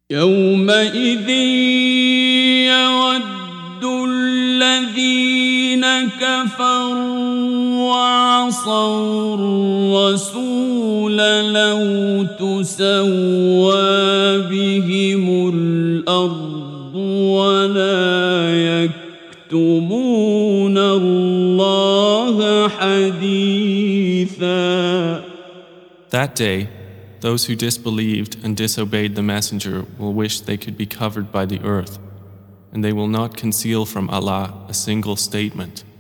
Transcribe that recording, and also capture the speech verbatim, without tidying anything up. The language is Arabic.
يومئذ يود الذين كفروا وعصوا الرسول لو تسوى بهم الأرض ولا يكتمون الله حديثا. That day, those who disbelieved and disobeyed the Messenger will wish they could be covered by the earth, and they will not conceal from Allah a single statement.